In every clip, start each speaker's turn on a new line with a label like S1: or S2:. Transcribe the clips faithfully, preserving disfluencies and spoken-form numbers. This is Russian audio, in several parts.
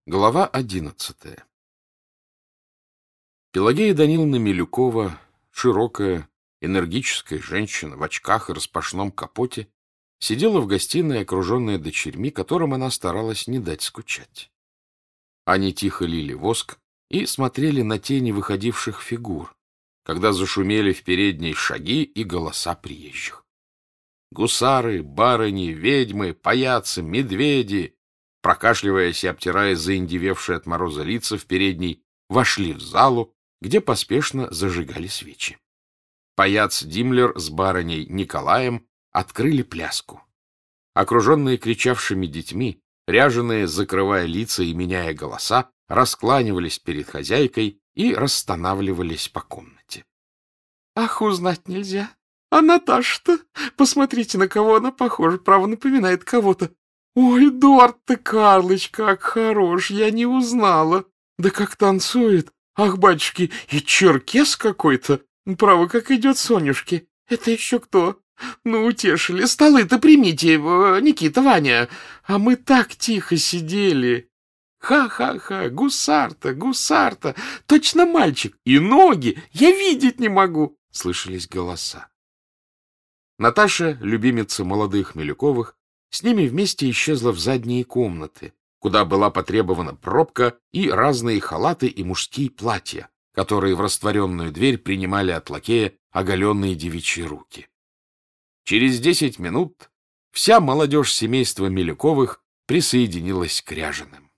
S1: Глава одиннадцатая. Пелагея Даниловна Милюкова, широкая, энергическая женщина в очках и распашном капоте, сидела в гостиной, окруженная дочерьми, которым она старалась не дать скучать. Они тихо лили воск и смотрели на тени выходивших фигур, когда зашумели в передней шаги и голоса приезжих. Гусары, барыни, ведьмы, паяцы, медведи, прокашливаясь и обтирая заиндевевшие от мороза лица в передней, вошли в залу, где поспешно зажигали свечи. Паяц Димлер с барыней Николаем открыли пляску. Окруженные кричавшими детьми, ряженые, закрывая лица и меняя голоса, раскланивались перед хозяйкой и расстанавливались по комнате. — Ах, узнать нельзя! А Наташа-то! Посмотрите, на кого она похожа, право напоминает кого-то. Ой, Эдуард-то Карлыч, как хорош, я не узнала. Да как танцует! Ах, батюшки, и черкес какой-то! Право, как идет Сонюшке. Это еще кто? Ну, утешили. Столы-то примите, Никита, Ваня. А мы так тихо сидели. Ха-ха-ха, гусар-то, гусар-то, точно мальчик. И ноги я видеть не могу. Слышались голоса. Наташа, любимица молодых Милюковых, с ними вместе исчезла в задние комнаты, куда была потребована пробка и разные халаты и мужские платья, которые в растворенную дверь принимали от лакея оголенные девичьи руки. Через десять минут вся молодежь семейства Милюковых присоединилась к ряженым.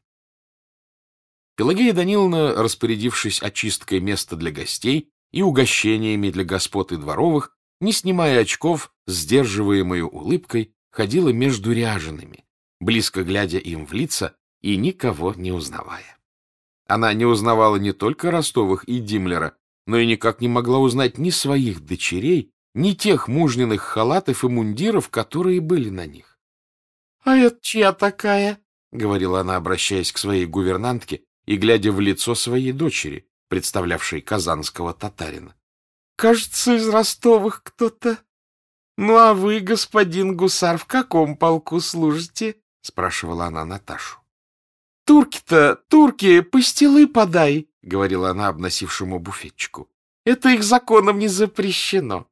S1: Пелагея Даниловна, распорядившись очисткой места для гостей и угощениями для господ и дворовых, не снимая очков, сдерживаемой улыбкой, ходила между ряжеными, близко глядя им в лица и никого не узнавая. Она не узнавала не только Ростовых и Димлера, но и никак не могла узнать ни своих дочерей, ни тех мужниных халатов и мундиров, которые были на них. — А это чья такая? — говорила она, обращаясь к своей гувернантке и глядя в лицо своей дочери, представлявшей казанского татарина. — Кажется, из Ростовых кто-то. — Ну, а вы, господин гусар, в каком полку служите? — спрашивала она Наташу. — Турки-то, турки, пастилы подай, — говорила она обносившему буфетчику. — Это их законом не запрещено.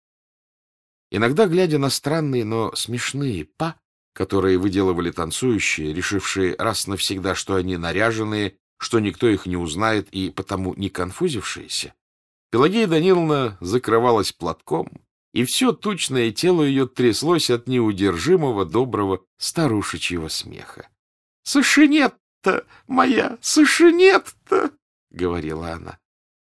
S1: Иногда, глядя на странные, но смешные па, которые выделывали танцующие, решившие раз навсегда, что они наряженные, что никто их не узнает и потому не конфузившиеся, Пелагея Даниловна закрывалась платком, и все тучное тело ее тряслось от неудержимого доброго старушечьего смеха. — Сашинет-то моя, сашинет-то! — говорила она.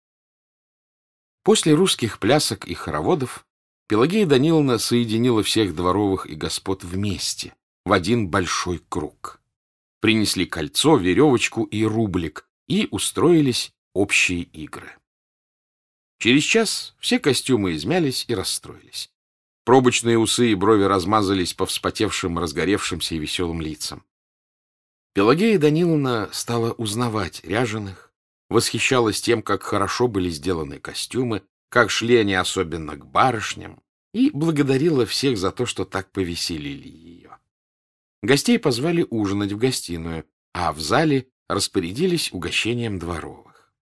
S1: После русских плясок и хороводов Пелагея Даниловна соединила всех дворовых и господ вместе, в один большой круг. Принесли кольцо, веревочку и рублик, и устроились общие игры. Через час все костюмы измялись и расстроились. Пробочные усы и брови размазались по вспотевшим, разгоревшимся и веселым лицам. Пелагея Даниловна стала узнавать ряженых, восхищалась тем, как хорошо были сделаны костюмы, как шли они особенно к барышням, и благодарила всех за то, что так повеселили ее. Гостей позвали ужинать в гостиную, а в зале распорядились угощением дворовых.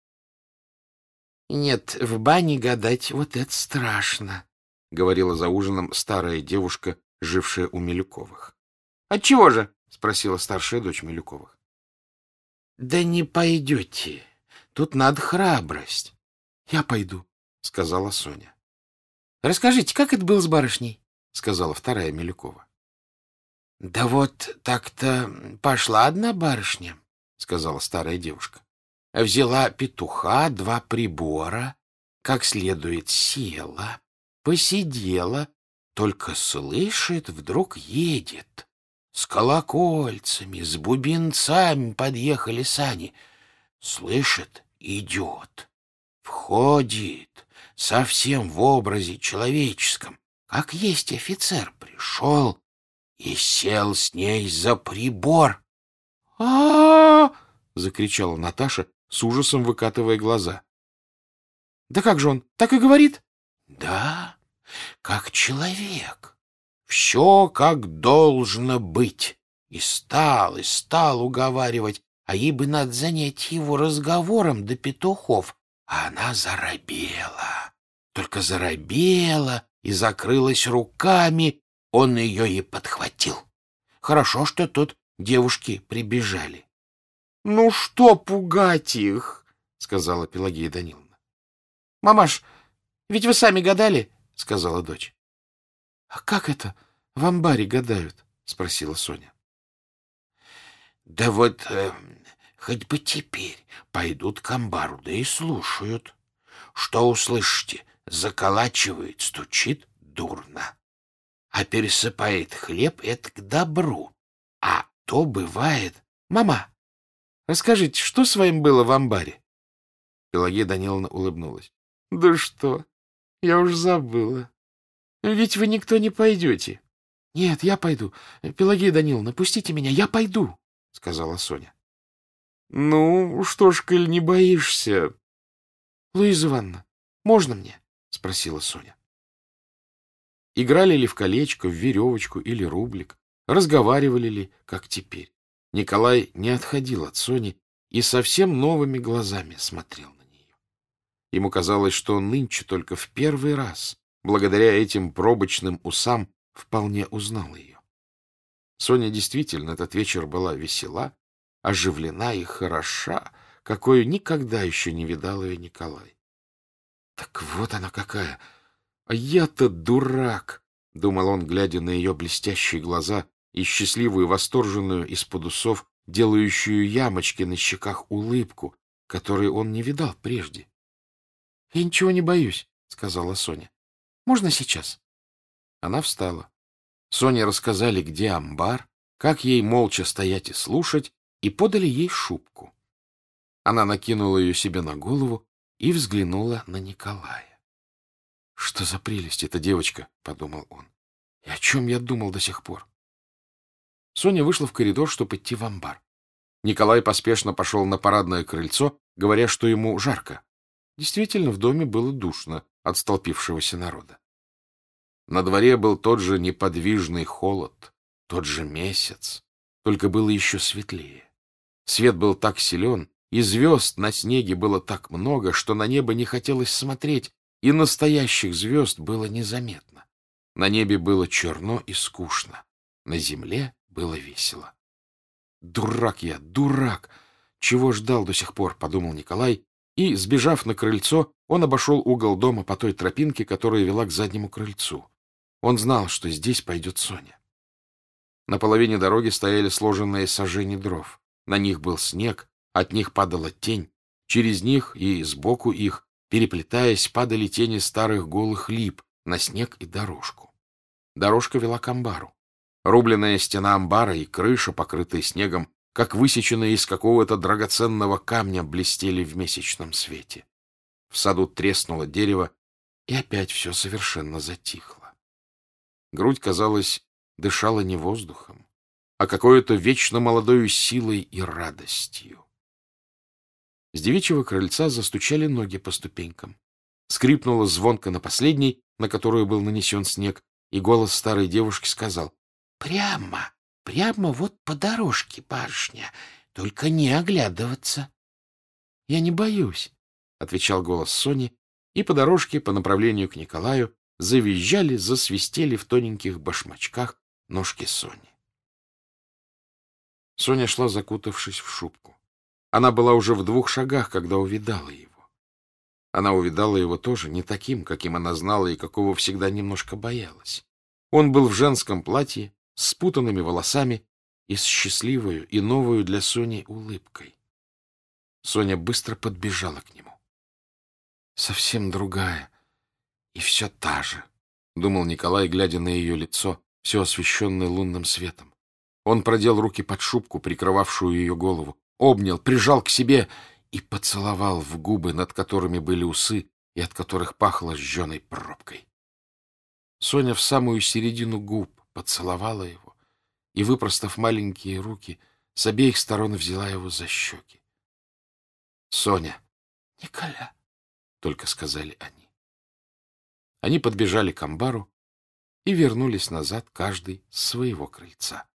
S1: — Нет, в бане гадать, вот это страшно, — говорила за ужином старая девушка, жившая у Милюковых. — Отчего же? — спросила старшая дочь Милюковых. — Да не пойдете. Тут надо храбрость. — Я пойду, — сказала Соня. — Расскажите, как это было с барышней? — сказала вторая Милюкова. — Да вот так-то пошла одна барышня, — сказала старая девушка. Взяла петуха, два прибора, как следует села, посидела, только слышит, вдруг едет. С колокольцами, с бубенцами подъехали сани. Слышит, идет, входит, совсем в образе человеческом, как есть офицер, пришел и сел с ней за прибор. А-а-а! — закричала Наташа, с ужасом выкатывая глаза. — Да как же он, так и говорит? — Да, как человек. Все как должно быть. И стал, и стал уговаривать.
S2: а ей бы надо занять его разговором до петухов. А она заробела, только заробела и закрылась руками. Он ее и подхватил. Хорошо, что тут девушки прибежали. — Ну что пугать их? — сказала Пелагея Даниловна. — Мамаш, ведь вы сами гадали, — сказала дочь. — А как это в амбаре гадают? — спросила Соня. — Да вот э, хоть бы теперь пойдут к амбару, да и слушают. Что услышите? Заколачивает, стучит дурно. А пересыпает хлеб — это к добру. А то бывает... Мама, расскажите, что с вами было в амбаре? Пелагея Даниловна улыбнулась. — Да что, я уж забыла. Ведь вы никто не пойдете. — Нет, я пойду. Пелагея Даниловна, пустите меня, я пойду, — сказала Соня. — Ну, что ж, коль не боишься... — Луиза Ивановна, можно мне? — спросила Соня. Играли ли в колечко, в веревочку или рублик, разговаривали ли, как теперь. Николай не отходил от Сони и совсем новыми глазами смотрел на нее. Ему казалось, что он нынче только в первый раз, благодаря этим пробочным усам, вполне узнал ее. Соня действительно этот вечер была весела, оживлена и хороша, какой никогда еще не видал ее Николай. Так вот она какая! А я-то дурак! — думал он, глядя на ее блестящие глаза и счастливую, восторженную из-под усов, делающую ямочки на щеках улыбку, которую он не видал прежде. — Я ничего не боюсь, — сказала Соня. — Можно сейчас? Она встала. Соне рассказали, где амбар, как ей молча стоять и слушать, и подали ей шубку. Она накинула ее себе на голову и взглянула на Николая. — Что за прелесть эта девочка, — подумал он. — И о чем я думал до сих пор? Соня вышла в коридор, чтобы идти в амбар. Николай поспешно пошел на парадное крыльцо, говоря, что ему жарко. Действительно, в доме было душно от столпившегося народа. На дворе был тот же неподвижный холод, тот же месяц, только было еще светлее. Свет был так силен, и звезд на снеге было так много, что на небо не хотелось смотреть, и настоящих звезд было незаметно. На небе было черно и скучно, на земле было весело. «Дурак я, дурак! Чего ждал до сих пор?» — подумал Николай, и, сбежав на крыльцо, он обошел угол дома по той тропинке, которая вела к заднему крыльцу. Он знал, что здесь пойдет Соня. На половине дороги стояли сложенные сажени дров. На них был снег, от них падала тень. Через них и сбоку их, переплетаясь, падали тени старых голых лип на снег и дорожку. Дорожка вела к амбару. Рубленная стена амбара и крыша, покрытые снегом, как высеченные из какого-то драгоценного камня, блестели в месячном свете. В саду треснуло дерево, и опять все совершенно затихло. Грудь, казалось, дышала не воздухом, а какой-то вечно молодою силой и радостью. С девичьего крыльца застучали ноги по ступенькам. Скрипнуло звонко на последней, на которую был нанесен снег, и голос старой девушки сказал: «Прямо, прямо вот по дорожке, барышня, только не оглядываться». «Я не боюсь», — отвечал голос Сони, и по дорожке по направлению к Николаю завизжали, засвистели в тоненьких башмачках ножки Сони. Соня шла, закутавшись в шубку. Она была уже в двух шагах, когда увидала его. Она увидала его тоже не таким, каким она знала и какого всегда немножко боялась. Он был в женском платье, с спутанными волосами и с счастливою и новою для Сони улыбкой. Соня быстро подбежала к нему. Совсем другая и все та же, — думал Николай, глядя на ее лицо, все освещенное лунным светом. Он продел руки под шубку, прикрывавшую ее голову, обнял, прижал к себе и поцеловал в губы, над которыми были усы и от которых пахло жженой пробкой. Соня в самую середину губ поцеловала его и, выпростав маленькие руки, с обеих сторон взяла его за щеки. — Соня! — Николя! — только сказали они. Они подбежали к амбару и вернулись назад, каждый с своего крыльца.